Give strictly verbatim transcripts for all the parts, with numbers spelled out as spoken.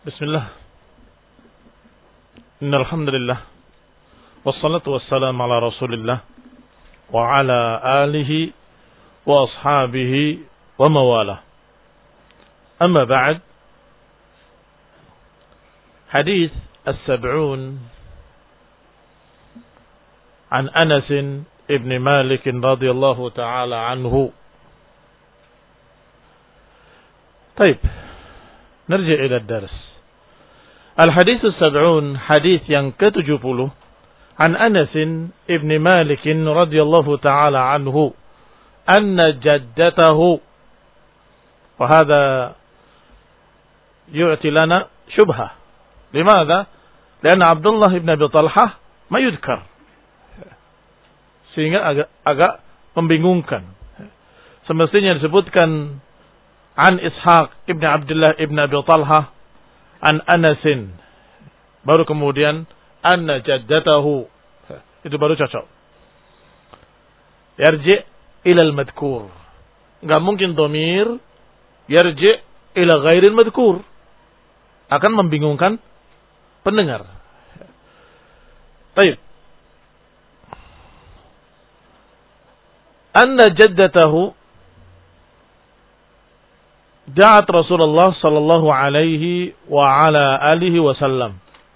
Bismillah. Innal hamdalillah wassalatu wassalamu ala Rasulillah wa ala alihi wa ashabihi wa mawalah. Amma ba'd. Hadis as-sab'un an Anas ibn Malik radhiyallahu ta'ala anhu. طيب نرجع إلى الدرس. الحديث السبعون حديث yang ketujuh puluh عن أنس ابن مالك رضي الله تعالى عنه أن جدته, وهذا يعطي لنا شبهة. لماذا؟ لأن عبد الله بن أبي طلحة ما يذكر, sehingga agak, agak membingungkan. Semestinya disebutkan an Ishaq ibn Abdullah ibn Abi Talha an Anasin, baru kemudian anna jaddatahu, itu baru cocok. Yarji' ila al-madhkur, enggak mungkin dhamir yarji' ila ghairil madhkur, akan membingungkan pendengar. Baik. Anna jaddatahu da'at Rasulullah sallallahu alaihi wa ala alihi wasallam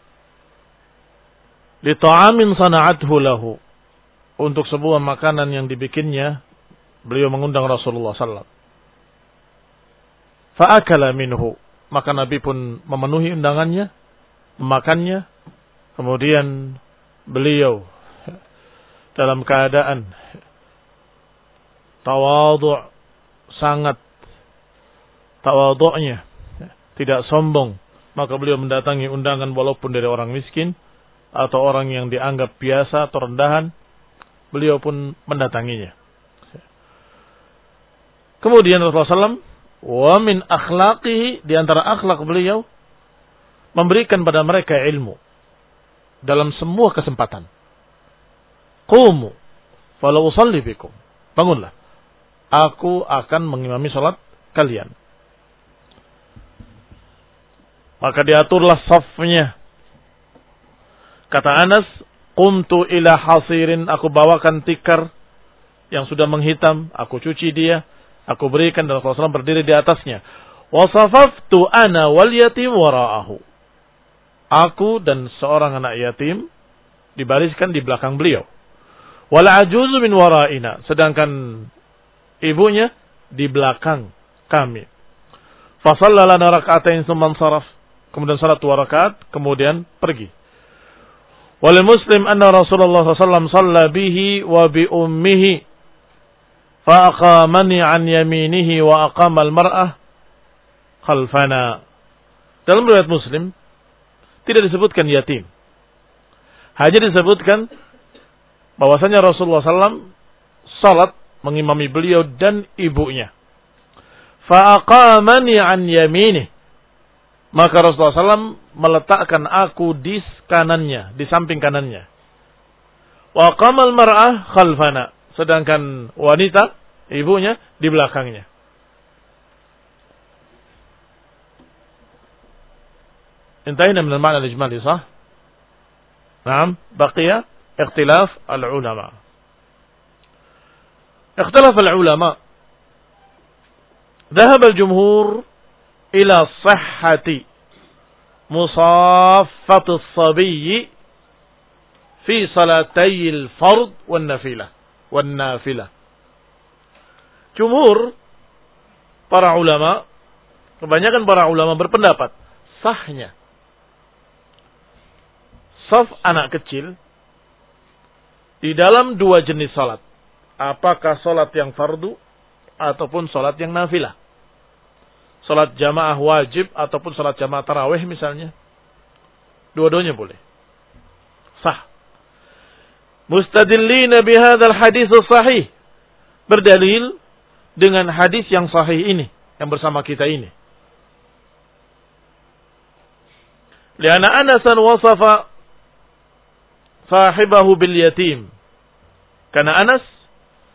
li ta'amin sana'athu lahu, untuk sebuah makanan yang dibikinnya beliau mengundang Rasulullah sallallahu alaihi wasallam. Fa'akala minhu, maka Nabi pun memenuhi undangannya, memakannya. Kemudian beliau dalam keadaan tawadhu', sangat tawadhu'nya, tidak sombong, maka beliau mendatangi undangan walaupun dari orang miskin atau orang yang dianggap biasa atau rendahan, beliau pun mendatanginya. Kemudian Rasulullah sallallahu alaihi wasallam, wa min akhlaqihi, di antara akhlak beliau, memberikan pada mereka ilmu dalam semua kesempatan. Qumu falau usalli bikum, bangunlah, aku akan mengimami salat kalian. Maka diaturlah safnya. Kata Anas, qumtu ila hasirin, aku bawakan tikar yang sudah menghitam, aku cuci dia, aku berikan, dan Rasulullah berdiri di atasnya. Wasafaftu ana wal yatim wara'ahu, aku dan seorang anak yatim dibariskan di belakang beliau. Wal ajuzu min wara'ina, sedangkan ibunya di belakang kami. Fasallala raka'atain tsumma saraf, kemudian salat dua rakaat, kemudian pergi. Wal muslim anna Rasulullah sallallahu alaihi wasallam shalla bihi wa bi ummihi fa aqamani an yaminihi wa aqama al mar'ah khalfana. Dalam riwayat Muslim tidak disebutkan yatim, hanya disebutkan bahwasanya Rasulullah sallallahu alaihi wasallam salat mengimami beliau dan ibunya. Fa aqamani an yaminihi, maka Rasulullah sallallahu alaihi wasallam meletakkan aku di kanannya, di samping kanannya. Wa qamal mar'ah khalfana, sedangkan wanita, ibunya, di belakangnya. Intahina min al-ma'na al-ijmali, sah? Naam, baqiya ikhtilaf al-ulama. Ikhtilaf al-ulama. Dhahab al-jumhur ila sihhati musaffat as-sabiy fi salatay al-fard wan nafilah wan nafilah. Jumhur para ulama, kebanyakan para ulama berpendapat sahnya saf anak kecil di dalam dua jenis salat, apakah salat yang fardu ataupun salat yang nafilah. Salat jamaah wajib ataupun salat jamaah tarawih misalnya, dua-duanya boleh, sah. Mustadillina bihadzal hadits sahih, berdalil dengan hadis yang sahih ini yang bersama kita ini. Lianna Anasan wasafa sahibahu bil yatim, karena Anas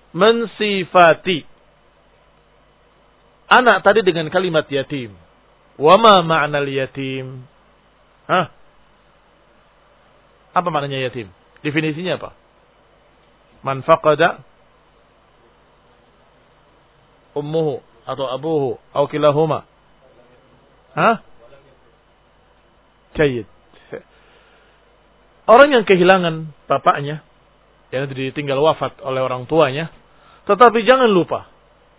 mensifati anak tadi dengan kalimat yatim. Wa ma ma'nal yatim? Hah? Apa maknanya yatim? Definisinya apa? Man faqada ummuhu atau abuhu atau kilahuma. Hah? Jayyid. Orang yang kehilangan bapaknya, yang ditinggal wafat oleh orang tuanya, tetapi jangan lupa,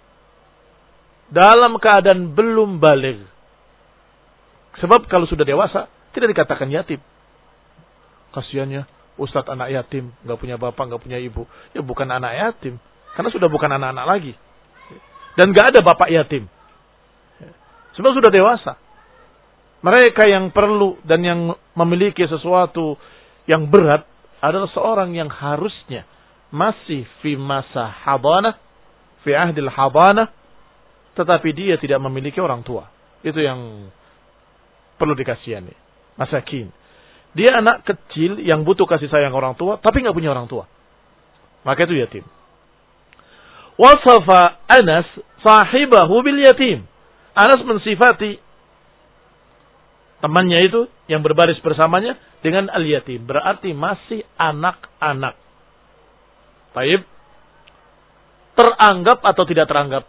dalam keadaan belum baligh. Sebab kalau sudah dewasa, tidak dikatakan yatim. Kasiannya, Ustadz anak yatim, nggak punya bapak, nggak punya ibu. Ya bukan anak yatim, karena sudah bukan anak-anak lagi. Dan nggak ada bapak yatim. Sebab sudah dewasa. Mereka yang perlu dan yang memiliki sesuatu yang berat adalah seorang yang harusnya masih fi masa hadanah, fi ahdil hadanah, tetapi dia tidak memiliki orang tua. Itu yang perlu dikasihani. Masakin. Dia anak kecil yang butuh kasih sayang orang tua, tapi nggak punya orang tua. Maka itu yatim. Wasafa Anas sahibahu bil yatim. Anas mensifati temannya itu yang berbaris bersamanya dengan al-yatim. Berarti masih anak-anak. Baik. Teranggap atau tidak teranggap?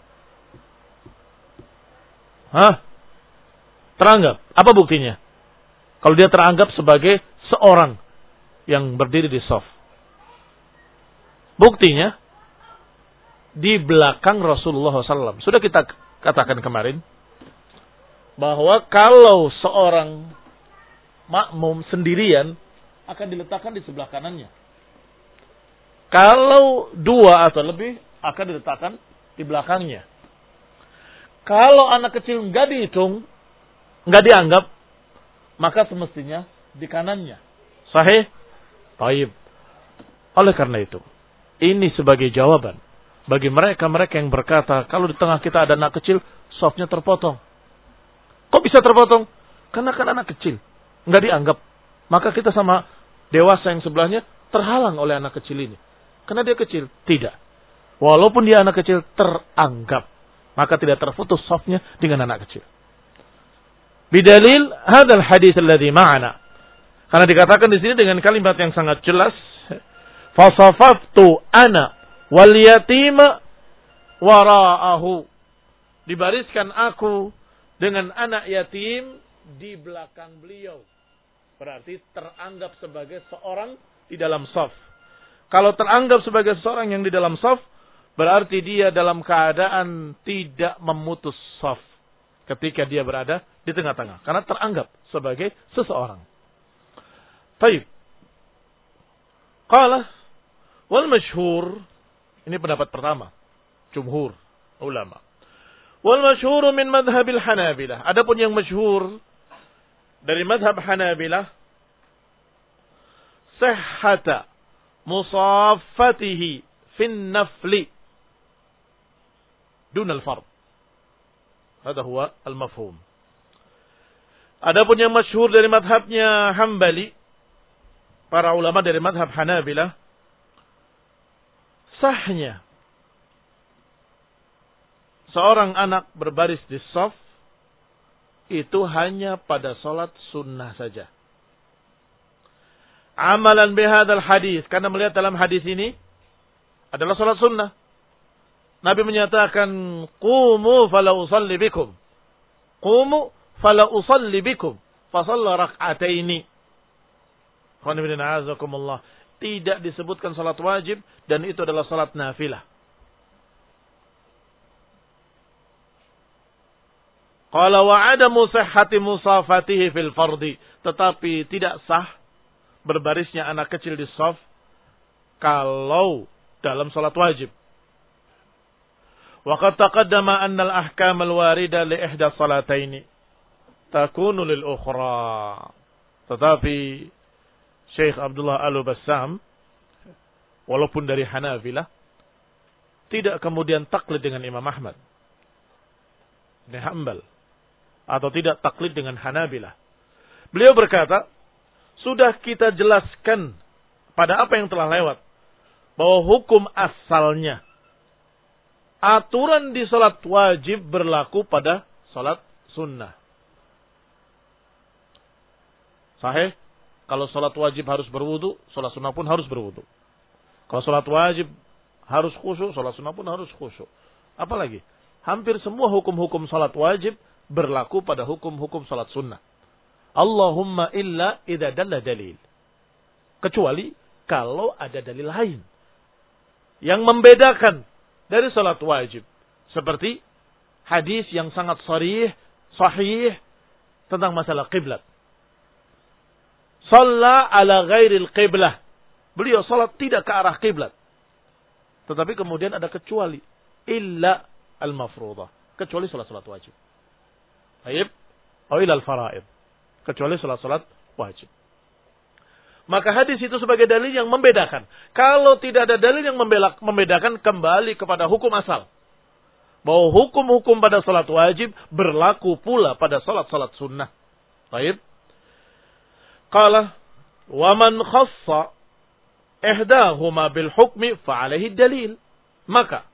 Hah? Teranggap. Apa buktinya? Kalau dia teranggap sebagai seorang yang berdiri di shaf. Buktinya, di belakang Rasulullah shallallahu alaihi wasallam. Sudah kita katakan kemarin, bahwa kalau seorang makmum sendirian akan diletakkan di sebelah kanannya. Kalau dua atau lebih akan diletakkan di belakangnya. Kalau anak kecil nggak dihitung, nggak dianggap, maka semestinya di kanannya. Sahih? Taib. Oleh karena itu, ini sebagai jawaban bagi mereka-mereka yang berkata, kalau di tengah kita ada anak kecil, shafnya terpotong. Kok bisa terpotong? Karena kan anak kecil. Nggak dianggap. Maka kita sama dewasa yang sebelahnya terhalang oleh anak kecil ini. Karena dia kecil. Tidak. Walaupun dia anak kecil teranggap. Maka tidak terputus shafnya dengan anak kecil. Bidalil hadal hadis alladhi ma'ana. Karena dikatakan di sini dengan kalimat yang sangat jelas. Fasafaftu ana wal yatima wara'ahu. Dibariskan aku dengan anak yatim di belakang beliau. Berarti teranggap sebagai seorang di dalam shaf. Kalau teranggap sebagai seorang yang di dalam shaf, berarti dia dalam keadaan tidak memutus shaf ketika dia berada di tengah-tengah. Karena teranggap sebagai seseorang. Baik. Qala wal masyhur. Ini pendapat pertama. Jumhur ulama. Wal masyhur min madhabil Hanabilah. Adapun yang masyhur dari madhab Hanabilah, sihhata musaffatihi fin nafli dun al-fard. Hada huwa al-mafhum. Adapun yang masyhur dari madhabnya Hambali, para ulama dari madhab Hanabilah, sahnya seorang anak berbaris di shaf itu hanya pada salat sunnah saja. Amalan bihadzal hadis, karena melihat dalam hadis ini adalah salat sunnah. Nabi menyatakan, "Qumu fala usalli bikum." Qumu fala usalli bikum. Fa shalla rak'ataini. Tidak disebutkan salat wajib dan itu adalah salat nafilah. Qala wa adamu sihhati musafatihi fil fardi. Tetapi tidak sah berbarisnya anak kecil di shaf kalau dalam salat wajib. Wa qad taqaddama anna al-ahkam al-warida li ihda salataini takunu lil ukhra. Tetapi Syekh Abdullah Al-Bassam walaupun dari Hanabilah tidak kemudian taklid dengan Imam Ahmad bin Hanbal atau tidak taklid dengan Hanabilah. Beliau berkata, sudah kita jelaskan pada apa yang telah lewat bahwa hukum asalnya aturan di salat wajib berlaku pada salat sunnah. Sahih. Kalau sholat wajib harus berwudu, sholat sunnah pun harus berwudu. Kalau sholat wajib harus khusyuk, sholat sunnah pun harus khusyuk. Apalagi, hampir semua hukum-hukum sholat wajib berlaku pada hukum-hukum sholat sunnah. Allahumma illa idza dalla dalil. Kecuali kalau ada dalil lain yang membedakan dari sholat wajib. Seperti hadis yang sangat sharih, sahih tentang masalah qiblat. Shalla ala ghairil qiblah. Beliau salat tidak ke arah qiblat. Tetapi kemudian ada kecuali. Illa al-mafruḍah. Kecuali salat-salat wajib. Baik. Atau ila al-fara'id. Kecuali salat-salat wajib. Maka hadis itu sebagai dalil yang membedakan. Kalau tidak ada dalil yang membedakan, kembali kepada hukum asal. Bahwa hukum-hukum pada salat wajib berlaku pula pada salat-salat sunnah. Baik. Qala wa man khassa ihdahuma bil hukmi fa alaihi dalil. Maka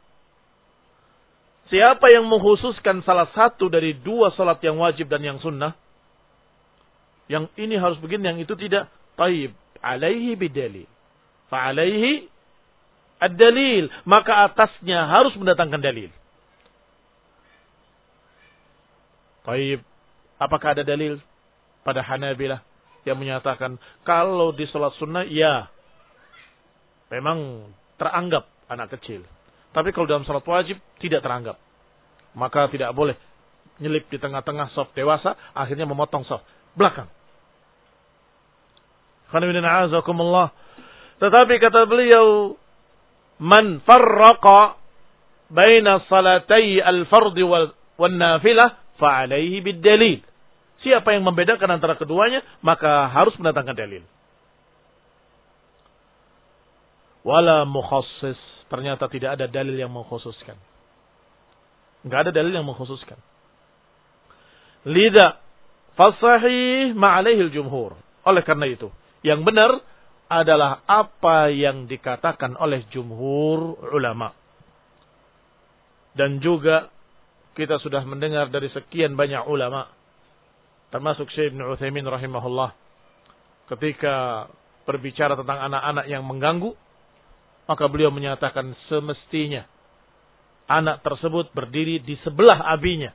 siapa yang mengkhususkan salah satu dari dua salat yang wajib dan yang sunnah, yang ini harus begini, yang itu tidak, taib alaihi bidalil. Fa alaihi ad-dalil, maka atasnya harus mendatangkan dalil. Taib, apakah ada dalil pada Hanabilah yang menyatakan kalau di salat sunnah ya memang teranggap anak kecil, tapi kalau dalam salat wajib tidak teranggap, maka tidak boleh nyelip di tengah-tengah shaf dewasa, akhirnya memotong shaf belakang. Tetapi kata beliau, man farraqa baina salatai al-fardhi wal nafilah fa alaihi bid dalil. Siapa yang membedakan antara keduanya, maka harus mendatangkan dalil. Wala mukhassis. Ternyata tidak ada dalil yang mengkhususkan. Enggak ada dalil yang mengkhususkan. Lidha fasahih ma'alaihil jumhur. Oleh karena itu, yang benar adalah apa yang dikatakan oleh jumhur ulama. Dan juga kita sudah mendengar dari sekian banyak ulama, termasuk Syekh Ibn Utsaimin rahimahullah, ketika berbicara tentang anak-anak yang mengganggu, maka beliau menyatakan semestinya anak tersebut berdiri di sebelah abinya,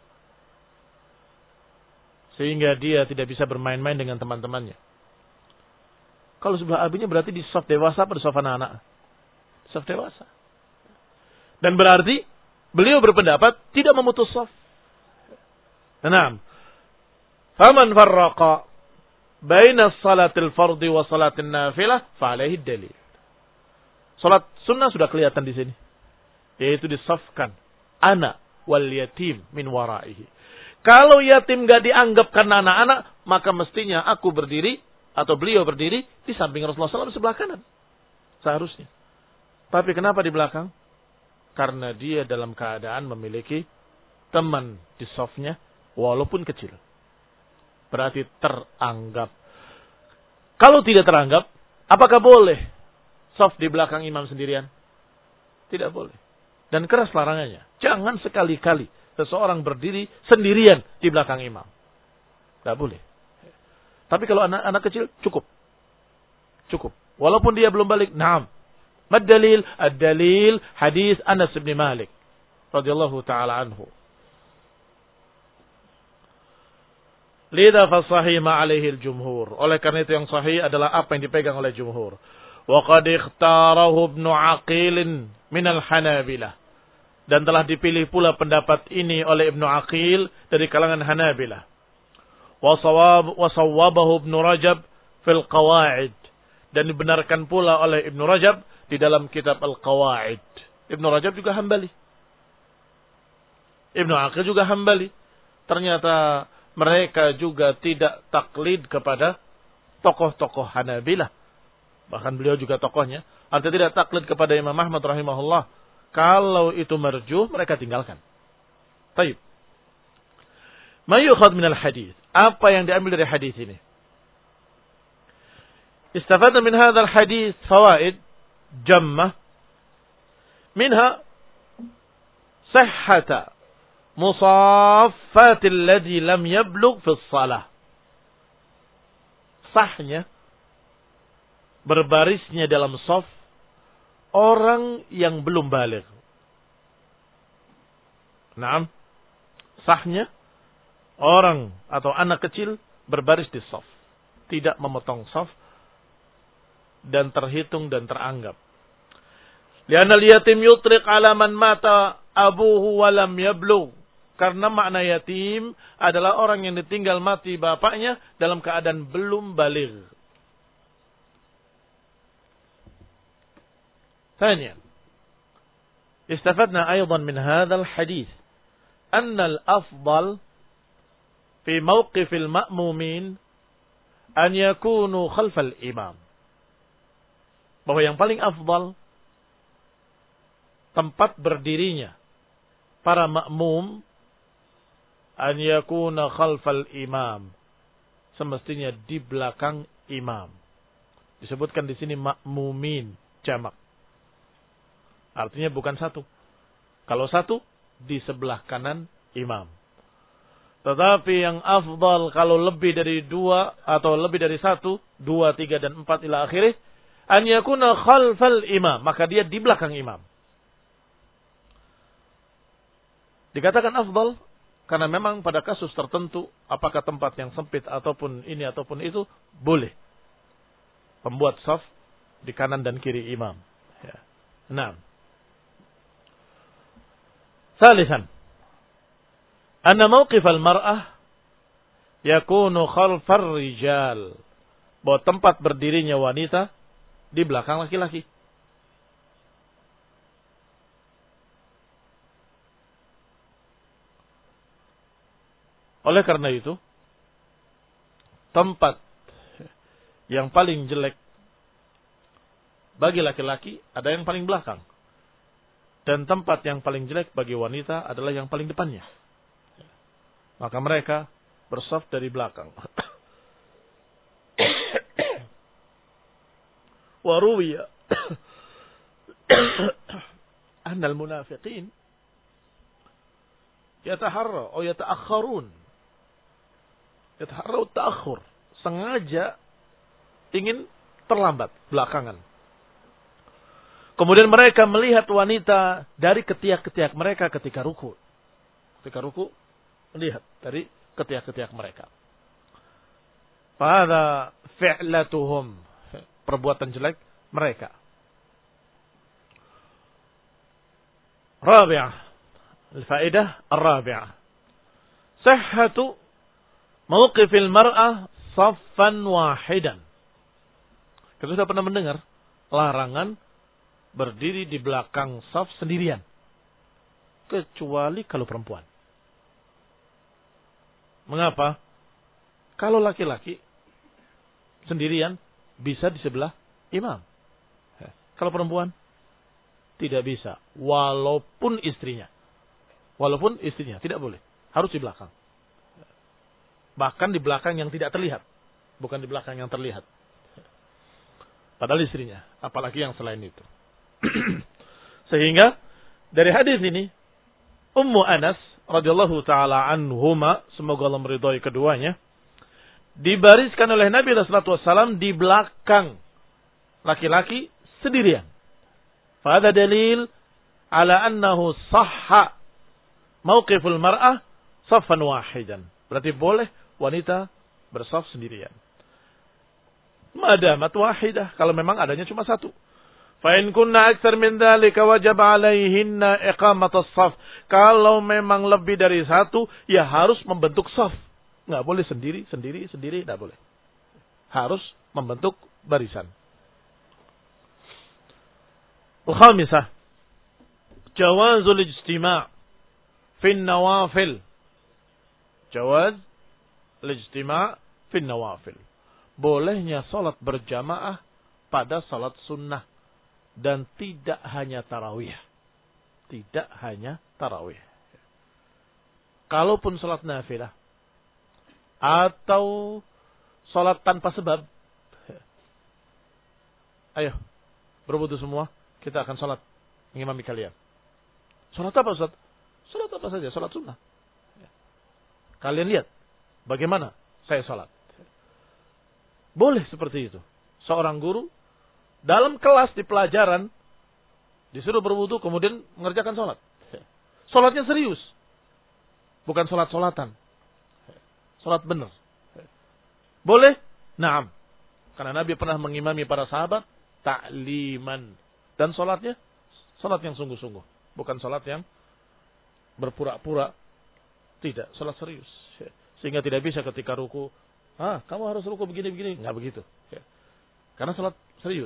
sehingga dia tidak bisa bermain-main dengan teman-temannya. Kalau sebelah abinya berarti di shaf dewasa atau di shaf anak-anak? Shaf dewasa. Dan berarti beliau berpendapat tidak memutus shaf. Naam. Faman farraqa baina salatil fardhi wa salatin nafilah fa alaihi dalil. Salat sunnah sudah kelihatan di sini, yaitu disafkan anak wal yatim min waraihi. Kalau yatim enggak dianggap karena anak-anak, maka mestinya aku berdiri atau beliau berdiri di samping Rasulullah sallallahu alaihi wasallam sebelah kanan. Seharusnya. Tapi kenapa di belakang? Karena dia dalam keadaan memiliki teman di safnya walaupun kecil. Berarti teranggap. Kalau tidak teranggap, apakah boleh shaf di belakang imam sendirian? Tidak boleh. Dan keras larangannya. Jangan sekali-kali seseorang berdiri sendirian di belakang imam. Tidak boleh. Tapi kalau anak-anak kecil, cukup. Cukup. Walaupun dia belum balik, naam. Mad dalil? Ad-dalil hadis Anas bin Malik radhiyallahu ta'ala anhu. Lidha fasahih ma'alaihi al-jumhur. Oleh karena itu yang sahih adalah apa yang dipegang oleh jumhur. Wa qad ikhtarahu Ibnu Aqil min al-Hanabilah. Dan telah dipilih pula pendapat ini oleh Ibnu Aqil dari kalangan Hanabilah. Wa sawab wa sawwabahu Ibnu Rajab fil Qawaid. Dan dibenarkan pula oleh Ibnu Rajab di dalam kitab Al-Qawaid. Ibnu Rajab juga Hambali. Ibnu Aqil juga Hambali. Ternyata mereka juga tidak taklid kepada tokoh-tokoh Hanabilah. Bahkan beliau juga tokohnya. Artinya tidak taklid kepada Imam Ahmad rahimahullah. Kalau itu marjuh, mereka tinggalkan. Taib. Ma yukhad minal hadis. Apa yang diambil dari hadis ini? Istafadna min hadzal hadis fawaid jammah. Minha sihhata musaffat alladhi lam yablugh fi shalah. sahnya berbarisnya dalam shaf orang yang belum baligh. Naam, sahnya orang atau anak kecil berbaris di shaf, tidak memotong shaf dan terhitung dan teranggap. Lianna al-yatim yutriq ala man mata abuhu wa lam yablugh. Karena makna yatim adalah orang yang ditinggal mati bapaknya dalam keadaan belum baligh. ثانيا استفدنا أيضا من هذا الحديث أن الأفضل في موقف المأمومين أن يكونوا خلف الإمام. Bahwa yang paling afdal tempat berdirinya para makmum an yakuna khalfal imam, semestinya di belakang imam. Disebutkan di sini makmumin jamak. Artinya bukan satu. Kalau satu di sebelah kanan imam. Tetapi yang afdal kalau lebih dari dua atau lebih dari satu, dua, tiga dan empat ila akhirih, an yakuna khalfal imam, maka dia di belakang imam. Dikatakan afdal karena memang pada kasus tertentu, apakah tempat yang sempit ataupun ini ataupun itu, boleh membuat shaf di kanan dan kiri imam. Ya. Nah, ثالثا أن موقف المرأة يكون خلف الرجال, bahwa tempat berdirinya wanita di belakang laki-laki. Oleh karena itu, tempat yang paling jelek bagi laki-laki ada yang paling belakang. Dan tempat yang paling jelek bagi wanita adalah yang paling depannya. Maka mereka bersaf dari belakang. Waruwiya anna al-munafiqin yataharra atau yataakharun. Yataharra at-ta'akhur. Sengaja ingin terlambat, belakangan. Kemudian mereka melihat wanita dari ketiak-ketiak mereka ketika ruku. Ketika ruku, melihat dari ketiak-ketiak mereka. Fahadha fi'latuhum, perbuatan jelek mereka. Rabi'ah, al-fa'idah ar-rabi'ah. Sihhatu mawqifil mar'ah saffan wahidan. Kita sudah pernah mendengar larangan berdiri di belakang shaf sendirian. Kecuali kalau perempuan. Mengapa? Kalau laki-laki sendirian bisa di sebelah imam. Kalau perempuan tidak bisa. Walaupun istrinya. Walaupun istrinya. Tidak boleh. Harus di belakang. Bahkan di belakang yang tidak terlihat. Bukan di belakang yang terlihat. Padahal istrinya. Apalagi yang selain itu. Sehingga dari hadis ini Ummu Anas radhiyallahu taala anhuma, semoga Allah meridhai keduanya, dibariskan oleh Nabi sallallahu alaihi wasallam di belakang laki-laki sendirian. Fa hadha dalil ala annahu sahha mauqiful mar'ah saffan wahidan. Berarti boleh wanita bersaf sendirian. Madamat wahidah, kalau memang adanya cuma satu. Fa in kunna aktsar min dzalika wajib 'alaihinna iqamatus shaf. Kalau memang lebih dari satu, ya harus membentuk shaf. Enggak boleh sendiri, sendiri, sendiri, enggak boleh. Harus membentuk barisan. Al-khamisah, jawazul ijtima' fi an-nawafil. Jawaz al-ijtima' fi an-nawafil. Bolehnya salat berjamaah pada salat sunnah. Dan tidak hanya tarawih. Tidak hanya tarawih. Kalaupun salat nafilah. Atau salat tanpa sebab. Ayo. Berwudu semua. Kita akan salat mengimami kalian. Salat apa Ustaz? Salat apa saja. Salat sunnah. Kalian lihat. Bagaimana saya salat. Boleh seperti itu. Seorang guru dalam kelas di pelajaran disuruh berwudu kemudian mengerjakan sholat. Sholatnya serius. Bukan sholat-sholatan. Sholat benar. Boleh? Naam. Karena Nabi pernah mengimami para sahabat ta'liman. Dan sholatnya sholat yang sungguh-sungguh. Bukan sholat yang berpura-pura. Tidak. Sholat serius. Sehingga tidak bisa ketika ruku, ah, kamu harus ruku begini-begini. Nggak begitu. Karena sholat serius.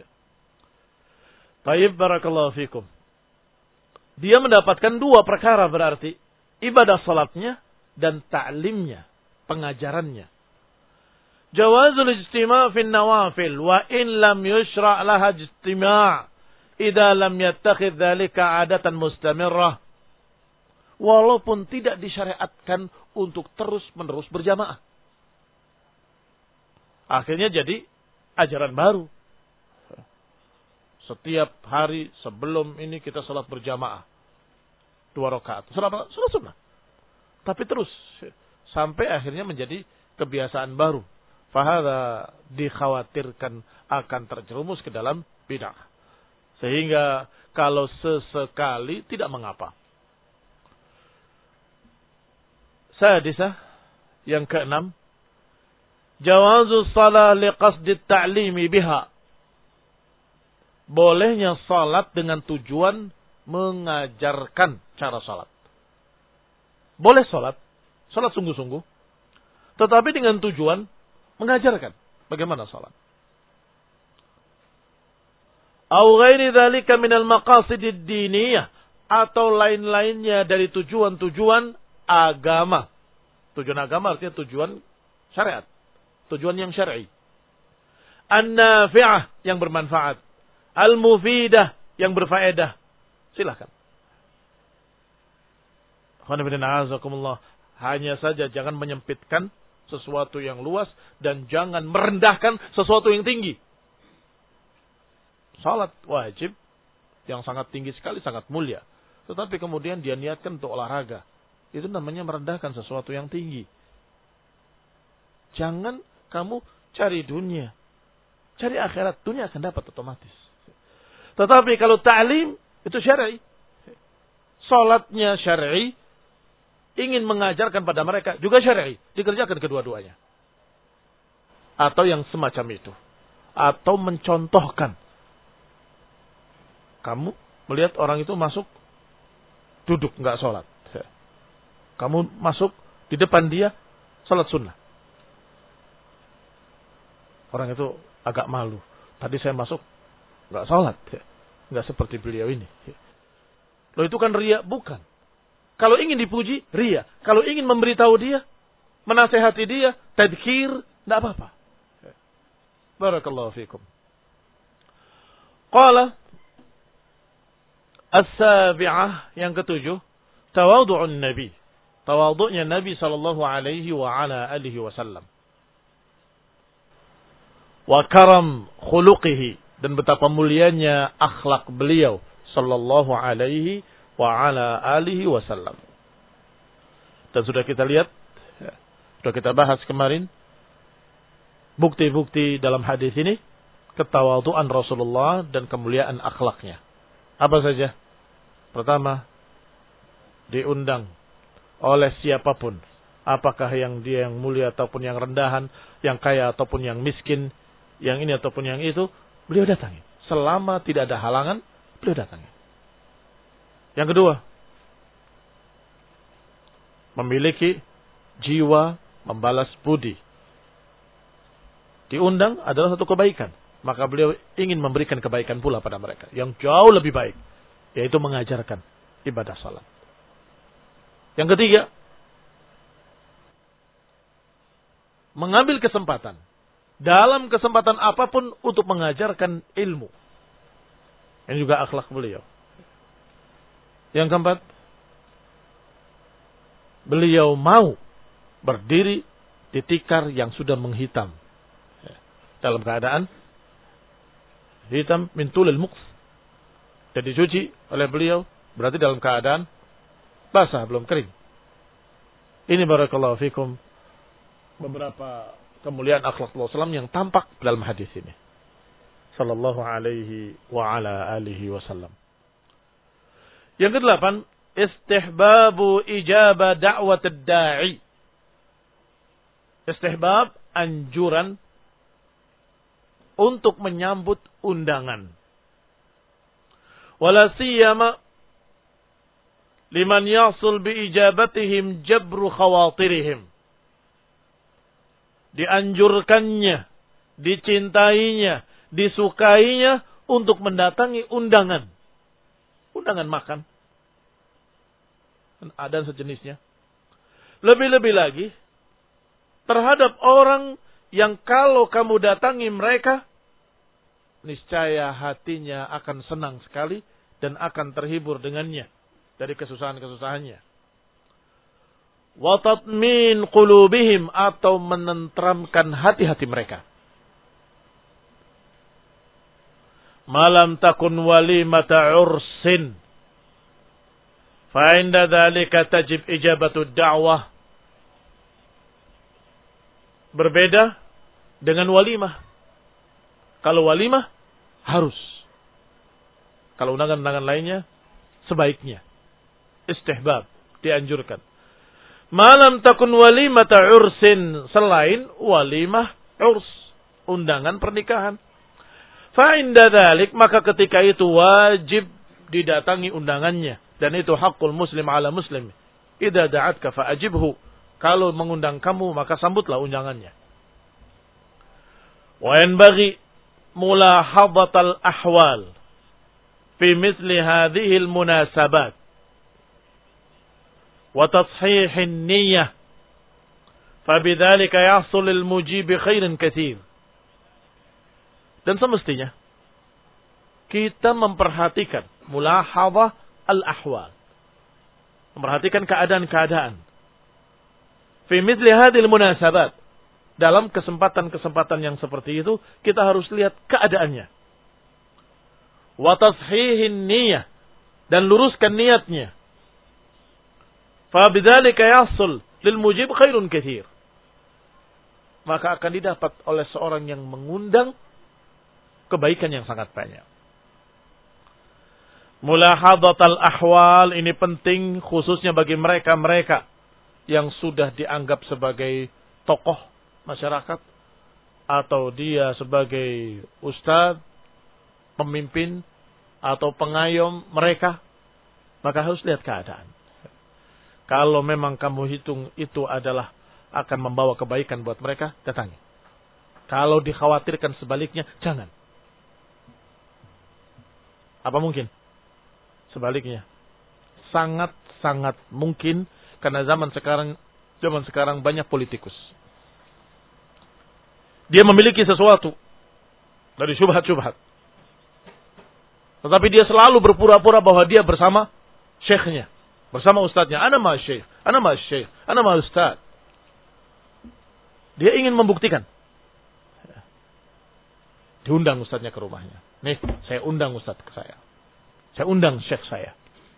Baik, barakallahu fikum. Dia mendapatkan dua perkara berarti. Ibadah sholatnya dan ta'limnya. Pengajarannya. Jawazul ijtima' fi nawafil. Wa in lam yushra' laha ijtima' idza lam yattakhidh dhalika 'adatan mustamirrah. Walaupun tidak disyariatkan untuk terus-menerus berjamaah. Akhirnya jadi ajaran baru. Setiap hari sebelum ini kita sholat berjamaah. Dua rakaat. Sholat, sholat sunnah. Tapi terus. Sampai akhirnya menjadi kebiasaan baru. Fahadha dikhawatirkan akan terjerumus ke dalam bid'ah. Sehingga kalau sesekali tidak mengapa. Sadisah. Yang keenam. Jawazu salah liqasdi ta'limi biha. Bolehnya salat dengan tujuan mengajarkan cara salat. Boleh salat. Salat sungguh-sungguh. Tetapi dengan tujuan mengajarkan bagaimana salat. Au ghairi dzalika minal maqasidid diniyah. Atau lain-lainnya dari tujuan-tujuan agama. Tujuan agama artinya tujuan syariat. Tujuan yang syar'i. An-nafi'ah yang bermanfaat. Al-mufidah yang berfaedah. Silakan. Hanya saja jangan menyempitkan sesuatu yang luas dan jangan merendahkan sesuatu yang tinggi. Salat wajib yang sangat tinggi sekali, sangat mulia. Tetapi kemudian dia niatkan untuk olahraga. Itu namanya merendahkan sesuatu yang tinggi. Jangan kamu cari dunia. Cari akhirat. Dunia akan dapat otomatis. Tetapi kalau ta'lim itu syar'i. Salatnya syar'i. Ingin mengajarkan pada mereka juga syar'i. Dikerjakan kedua-duanya. Atau yang semacam itu. Atau mencontohkan. Kamu melihat orang itu masuk. Duduk nggak salat. Kamu masuk di depan dia. Salat sunnah. Orang itu agak malu. Tadi saya masuk. Nggak salat. Nggak seperti beliau ini. Loh itu kan riya? Bukan. Kalau ingin dipuji, riya. Kalau ingin memberitahu dia, menasehati dia, tadkir, tidak apa-apa. Barakallahu fikum. Qala as-sabi'ah yang ketujuh, tawadhu'un nabi. Tawadhu'nya Nabi sallallahu alaihi wa ala alihi wasallam. Wa karam khuluqihi. Dan betapa mulianya akhlak beliau sallallahu alaihi wa ala alihi wasallam. Dan sudah kita lihat, ya, sudah kita bahas kemarin bukti-bukti dalam hadis ini ketawadhuan Rasulullah dan kemuliaan akhlaknya. Apa saja? Pertama, diundang oleh siapapun, apakah yang dia yang mulia ataupun yang rendahan, yang kaya ataupun yang miskin, yang ini ataupun yang itu, beliau datangi. Selama tidak ada halangan, beliau datangi. Yang kedua, memiliki jiwa membalas budi. Diundang adalah satu kebaikan. Maka beliau ingin memberikan kebaikan pula pada mereka. Yang jauh lebih baik. Yaitu mengajarkan ibadah salat. Yang ketiga, mengambil kesempatan. Dalam kesempatan apapun untuk mengajarkan ilmu. Ini juga akhlak beliau. Yang keempat, beliau mau berdiri di tikar yang sudah menghitam. Dalam keadaan hitam min tulil muqs. Dan dicuci oleh beliau, berarti dalam keadaan basah, belum kering. Ini barakallahu fikum beberapa kemuliaan akhlak Rasulullah sallallahu alaihi wasallam yang tampak dalam hadis ini. Sallallahu alaihi wa ala alihi wasallam. Yang kedelapan, istihbabu ijabah da'wat ad-da'i. Istihbab, anjuran untuk menyambut undangan. Wala siyama liman yasul bi ijabatihim jabru khawatirihim. Dianjurkannya, dicintainya, disukainya untuk mendatangi undangan. Undangan makan. Dan sejenisnya. Lebih-lebih lagi, terhadap orang yang kalau kamu datangi mereka, niscaya hatinya akan senang sekali dan akan terhibur dengannya dari kesusahan-kesusahannya. Wa tatmin qulubihim, atau menentramkan hati-hati mereka. Malam takun walimata ursin, fa inda dzalika tajib ijabatu da'wah. Berbeda dengan walimah. Kalau walimah harus. Kalau undangan-undangan lainnya sebaiknya. Istihbab, dianjurkan. Malam takun walimata ursin, selain walimah urs, undangan pernikahan. Fa inda dzalik, maka ketika itu wajib didatangi undangannya, dan itu hakul muslim ala muslim. Idza da'atka fa ajibhu. Kalau mengundang kamu maka sambutlah undangannya. Wa yanbaghi mulahadhatal ahwal fi mithli hadhihi al munasabat wa tashihin niyyah, fabidzalika yahsul lil mujibi khairan katsir. Dan semestinya kita memperhatikan mulahadhah al ahwal, memperhatikan keadaan-keadaan fi mithli hadhil munasabat, dalam kesempatan-kesempatan yang seperti itu kita harus lihat keadaannya. Wa tashihin niyyah, dan luruskan niatnya. Fa bidzalika yahsul lil mujib khairun katsir. Maka akan didapat oleh seorang yang mengundang kebaikan yang sangat banyak. Mulahadhatul ahwal ini penting khususnya bagi mereka-mereka yang sudah dianggap sebagai tokoh masyarakat, atau dia sebagai ustadz, pemimpin, atau pengayom mereka, maka harus lihat keadaan. Kalau memang kamu hitung itu adalah akan membawa kebaikan buat mereka, datangi. Kalau dikhawatirkan sebaliknya, jangan. Apa mungkin? Sebaliknya. Sangat-sangat mungkin, karena zaman sekarang zaman sekarang banyak politikus. Dia memiliki sesuatu dari syubhat-syubhat. Tetapi dia selalu berpura-pura bahwa dia bersama syekhnya, bersama ustadznya. Ana ma syekh, ana ma syekh, ana ma ustadz. Dia ingin membuktikan. Diundang ustadznya ke rumahnya. Nih, saya undang ustadz ke saya. Saya undang syekh saya.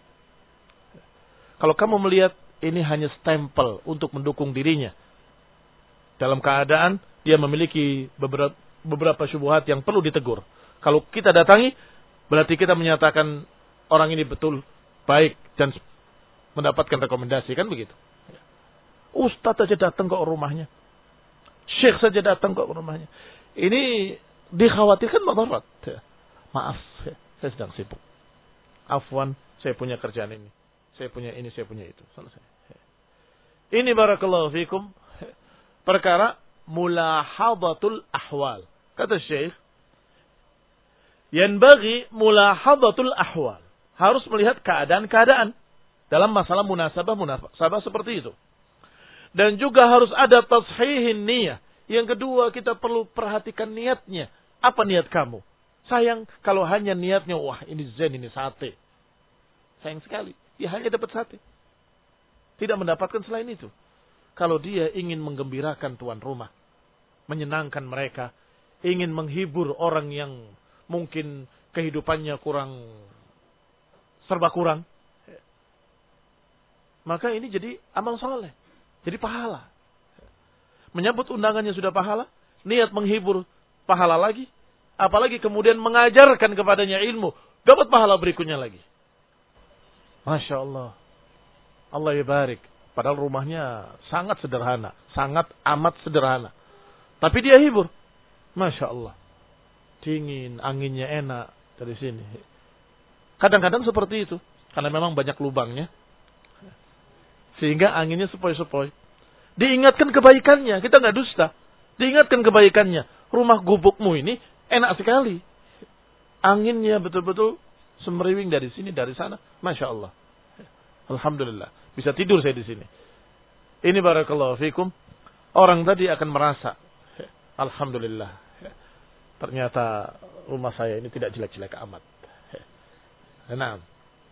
Kalau kamu melihat ini hanya stempel untuk mendukung dirinya, dalam keadaan dia memiliki beberapa, beberapa syubhat yang perlu ditegur. Kalau kita datangi, berarti kita menyatakan orang ini betul baik dan mendapatkan rekomendasi, kan begitu. Ustadz saja datang ke rumahnya, syekh saja datang ke rumahnya. Ini dikhawatirkan madarat. Maaf, saya sedang sibuk. Afwan, saya punya kerjaan ini, saya punya ini, saya punya itu. Selesai. Ini barakallahu fikum perkara mulahadhatul ahwal. Kata Syekh, yanbaghi mulahadhatul ahwal. Harus melihat keadaan-keadaan dalam masalah munasabah munasabah seperti itu. Dan juga harus ada tashihin niyyah. Yang kedua, kita perlu perhatikan niatnya. Apa niat kamu? Sayang kalau hanya niatnya, wah ini zen, ini sate. Sayang sekali, dia hanya dapat sate. Tidak mendapatkan selain itu. Kalau dia ingin menggembirakan tuan rumah, menyenangkan mereka, ingin menghibur orang yang mungkin kehidupannya kurang, serba kurang, maka ini jadi amal soleh, jadi pahala. Menyambut undangannya sudah pahala, niat menghibur pahala lagi, apalagi kemudian mengajarkan kepadanya ilmu, dapat pahala berikutnya lagi. Masya Allah. Allah ya barik. Padahal rumahnya sangat sederhana. Sangat amat sederhana. Tapi dia hibur. Masya Allah. Dingin, anginnya enak dari sini. Kadang-kadang seperti itu. Karena memang banyak lubangnya. Sehingga anginnya sepoi-sepoi. Diingatkan kebaikannya. Kita nggak dusta. Diingatkan kebaikannya. Rumah gubukmu ini enak sekali. Anginnya betul-betul semeriwing dari sini, dari sana. Masya Allah. Alhamdulillah. Bisa tidur saya di sini. Ini barakallahu fikum. Orang tadi akan merasa, alhamdulillah. Ternyata rumah saya ini tidak jelek-jelek amat. Naam.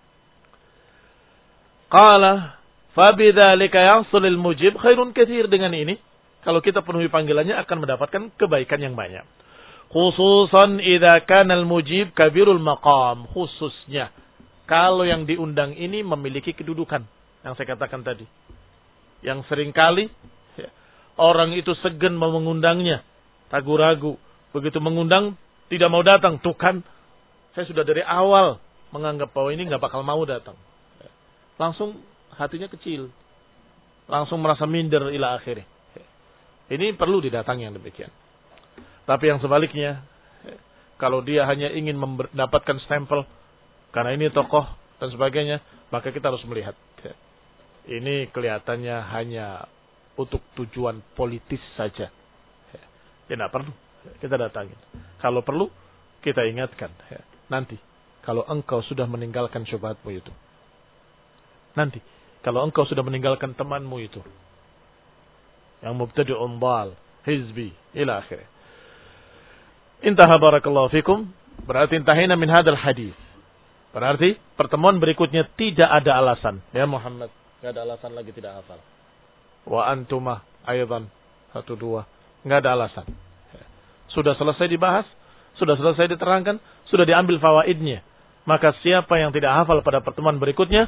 Qala fabidzalika yahsulul mujib khairun katsir. Dengan ini, kalau kita penuhi panggilannya akan mendapatkan kebaikan yang banyak. Khususan idza kana al-mujib kabirul maqam. Khususnya kalau yang diundang ini memiliki kedudukan yang saya katakan tadi. Yang seringkali orang itu segan mau mengundangnya, ragu-ragu. Begitu mengundang tidak mau datang. Tuh kan, saya sudah dari awal menganggap bahwa ini nggak bakal mau datang. Langsung hatinya kecil. Langsung merasa minder ila akhirnya. Ini perlu didatangi yang demikian. Tapi yang sebaliknya, kalau dia hanya ingin mendapatkan stempel, karena ini tokoh dan sebagainya, maka kita harus melihat. Ini kelihatannya hanya untuk tujuan politis saja. Ya tidak perlu. Kita datangin. Kalau perlu, kita ingatkan. Nanti, kalau engkau sudah meninggalkan syubhatmu itu. Nanti, kalau engkau sudah meninggalkan temanmu itu. Yang mubtadi'un dhal, hizbi, ila akhirnya. Intaha barakallahu fikum. Berarti intahina min hadal hadis. Berarti pertemuan berikutnya tidak ada alasan. Ya Muhammad, tidak ada alasan lagi tidak hafal. Wa antumah aydan satu dua. Tidak ada alasan. Sudah selesai dibahas, sudah selesai diterangkan, sudah diambil fawaidnya. Maka siapa yang tidak hafal pada pertemuan berikutnya,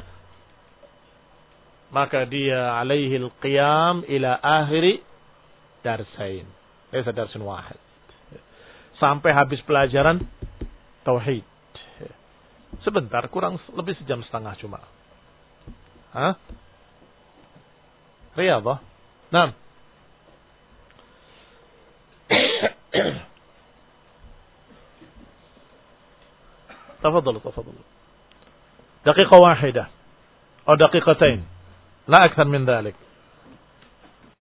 maka dia alaihil qiyam ila akhiri darsain. Laisa darsun wahid. Sampai habis pelajaran tauhid. Sebentar, kurang lebih sejam setengah cuma. Hah? Riyadhah. Nah. تفضلوا تفضلوا دقيقة واحدة أو دقيقتين لا أكثر من ذلك